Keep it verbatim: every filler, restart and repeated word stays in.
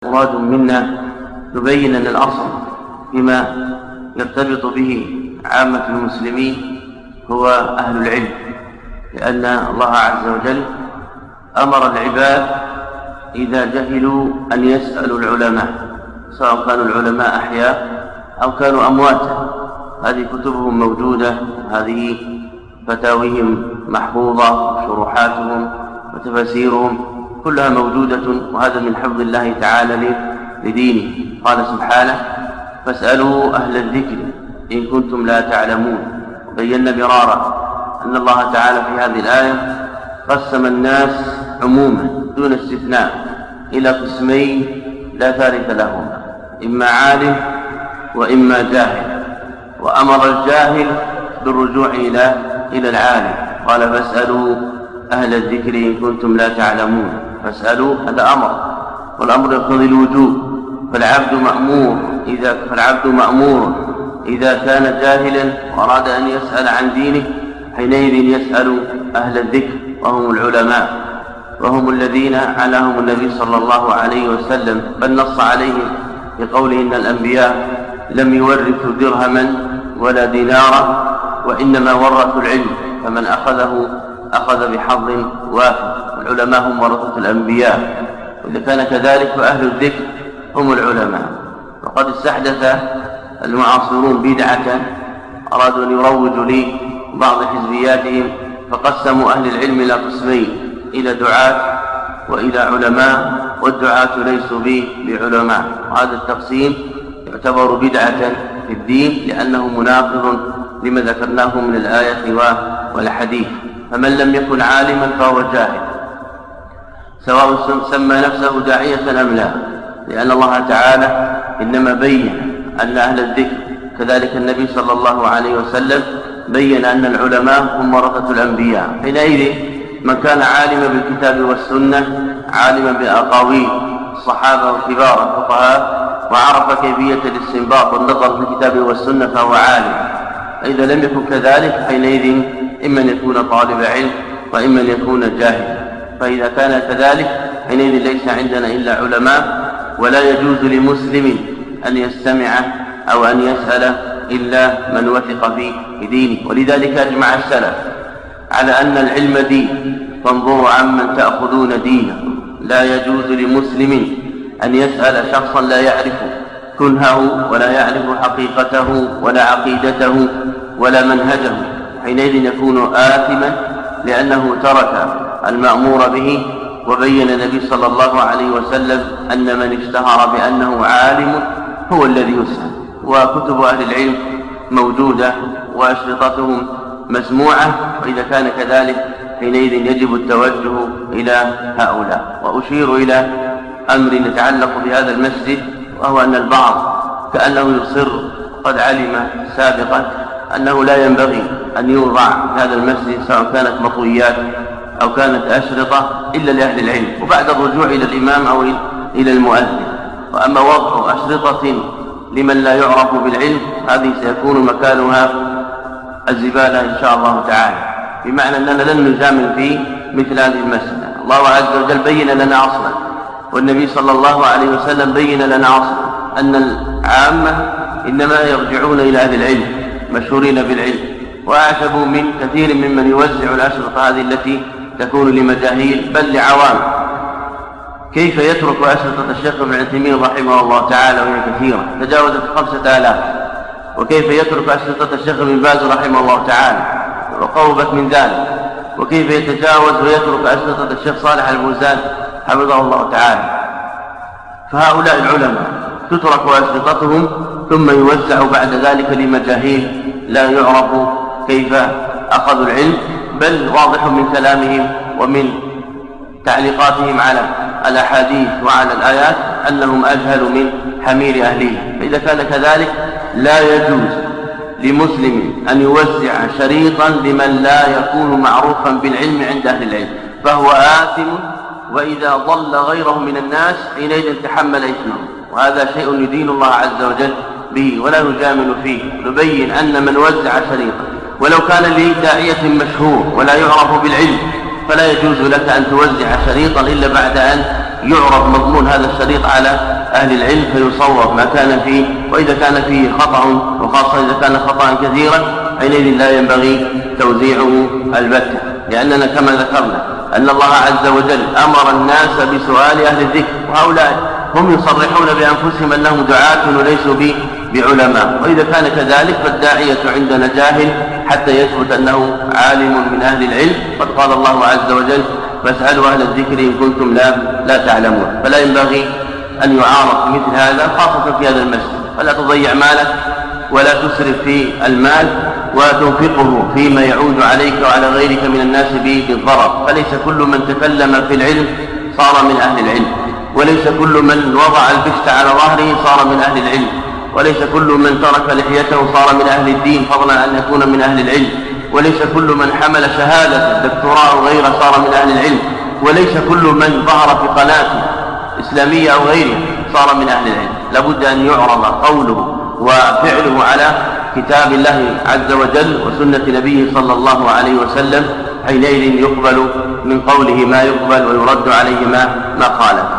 مراد منا نبين أن الأصل فيما يرتبط به عامة المسلمين هو أهل العلم، لأن الله عز وجل أمر العباد إذا جهلوا أن يسألوا العلماء، سواء كانوا العلماء أحياء أو كانوا أمواتا. هذه كتبهم موجودة، هذه فتاويهم محفوظة، شروحاتهم وتفاسيرهم كلها موجودة، وهذا من حفظ الله تعالى لدينه. قال سبحانه: فاسألوا أهل الذكر إن كنتم لا تعلمون. بينا مرارا أن الله تعالى في هذه الآية قسم الناس عموما دون استثناء إلى قسمين لا ثالث لهما، إما عالم وإما جاهل، وأمر الجاهل بالرجوع إلى إلى العالم. قال: فاسألوا أهل الذكر إن كنتم لا تعلمون. فاسألوا هذا أمر، والأمر يقتضي الوجوب، فالعبد مأمور إذا فالعبد مأمور إذا كان جاهلا وأراد أن يسأل عن دينه حينئذ يسأل أهل الذكر وهم العلماء، وهم الذين عناهم النبي صلى الله عليه وسلم، بل نص عليهم بقوله: إن الأنبياء لم يورثوا درهما ولا دينارا وإنما ورثوا العلم، فمن أخذه أخذ بحظ وافر. العلماء هم ورثة الأنبياء، وإذا كان كذلك فأهل الذكر هم العلماء. وقد استحدث المعاصرون بدعة أرادوا أن يروجوا لي بعض حزبياتهم، فقسموا أهل العلم إلى قسمين: إلى دعاة وإلى علماء، والدعاة ليسوا بعلماء. وهذا التقسيم يعتبر بدعة في الدين، لأنه مناقض لما ذكرناه من الآية والحديث. فمن لم يكن عالما فهو جاهل، سواء سمى نفسه داعية أم لا، لأن الله تعالى إنما بين أن أهل الذكر، كذلك النبي صلى الله عليه وسلم بين أن العلماء هم ورثة الأنبياء. حينئذ من كان عالما بالكتاب والسنة، عالما بأقاويل الصحابة وكبار الفقهاء، وعرف كيفية الاستنباط والنظر في الكتاب والسنة، فهو عالم. فإذا لم يكن كذلك حينئذ إما أن يكون طالب علم وإما أن يكون جاهلا. فإذا كان كذلك حينئذ ليس عندنا إلا علماء، ولا يجوز لمسلم أن يستمع أو أن يسأل إلا من وثق في دينه. ولذلك أجمع السلف على أن العلم دين، فانظروا عمن تأخذون دينه. لا يجوز لمسلم أن يسأل شخصا لا يعرف كنهه ولا يعرف حقيقته ولا عقيدته ولا منهجه، حينئذ يكون آثما لأنه ترك المأمور به. وبين النبي صلى الله عليه وسلم أن من اشتهر بأنه عالم هو الذي يسأل. وكتب أهل العلم موجودة وأشرطتهم مسموعة، وإذا كان كذلك حينئذ يجب التوجه إلى هؤلاء. وأشير إلى أمر يتعلق بهذا المسجد، وهو أن البعض كأنه يصر قد علم سابقا أنه لا ينبغي أن يوضع هذا المسجد سواء كانت مطويات أو كانت أشرطة إلا لأهل العلم، وبعد الرجوع إلى الإمام أو إلى المؤذن. وأما وضع أشرطة لمن لا يعرف بالعلم هذه سيكون مكانها الزبالة إن شاء الله تعالى، بمعنى أننا لن نجامل في مثل هذه المسألة. الله عز وجل بين لنا أصلا، والنبي صلى الله عليه وسلم بين لنا أصلا أن العامة إنما يرجعون إلى أهل العلم مشهورين بالعلم. وأعجبوا من كثير ممن يوزع الأشرطة هذه التي تكون لمجاهيل بل لعوام، كيف يترك أشرطة الشيخ ابن عثيمين رحمه الله تعالى وهي كثيرة تجاوزت خمسة آلاف، وكيف يترك أشرطة الشيخ ابن باز رحمه الله تعالى وقربت من ذلك، وكيف يتجاوز ويترك أشرطة الشيخ صالح الفوزان حفظه الله تعالى. فهؤلاء العلماء تترك أشرطتهم ثم يوزع بعد ذلك لمجاهيل لا يعرف كيف أخذوا العلم، بل واضح من كلامهم ومن تعليقاتهم على الأحاديث وعلى الآيات أنهم أجهل من حمير أهلهم. فإذا كان كذلك لا يجوز لمسلم أن يوزع شريطا لمن لا يكون معروفا بالعلم عند أهل العلم، فهو آثم، وإذا ضل غيره من الناس حينئذ تحمل إثمه. وهذا شيء يدين الله عز وجل به ولا نجامل فيه. نبين أن من وزع شريطا ولو كان لداعية مشهور ولا يعرف بالعلم فلا يجوز لك أن توزع شريطا إلا بعد أن يعرف مضمون هذا الشريط على أهل العلم فيصوب ما كان فيه، وإذا كان فيه خطأ وخاصة إذا كان خطأ كثيرا حينئذ لا ينبغي توزيعه البتة، لأننا كما ذكرنا أن الله عز وجل أمر الناس بسؤال أهل الذكر، وهؤلاء هم يصرحون بأنفسهم أنهم دعاة وليسوا بعلماء، وإذا كان كذلك فالداعية عندنا جاهل حتى يثبت أنه عالم من أهل العلم. قد قال الله عز وجل فاسألوا أهل الذكر إن كنتم لا, لا تعلمون. فلا ينبغي أن يعارض مثل هذا خاصة في هذا المسجد، فلا تضيع مالك ولا تسرف في المال وتنفقه فيما يعود عليك وعلى غيرك من الناس بالضرر. فليس كل من تكلم في العلم صار من أهل العلم، وليس كل من وضع البشت على ظهره صار من أهل العلم، وليس كل من ترك لحيته صار من أهل الدين فضلا أن يكون من أهل العلم، وليس كل من حمل شهادة دكتوراه أو غيره صار من أهل العلم، وليس كل من ظهر في قناة إسلامية أو غيرها صار من أهل العلم. لابد أن يعرض قوله وفعله على كتاب الله عز وجل وسنة نبيه صلى الله عليه وسلم، حينئذ يقبل من قوله ما يقبل ويرد عليه ما, ما قاله.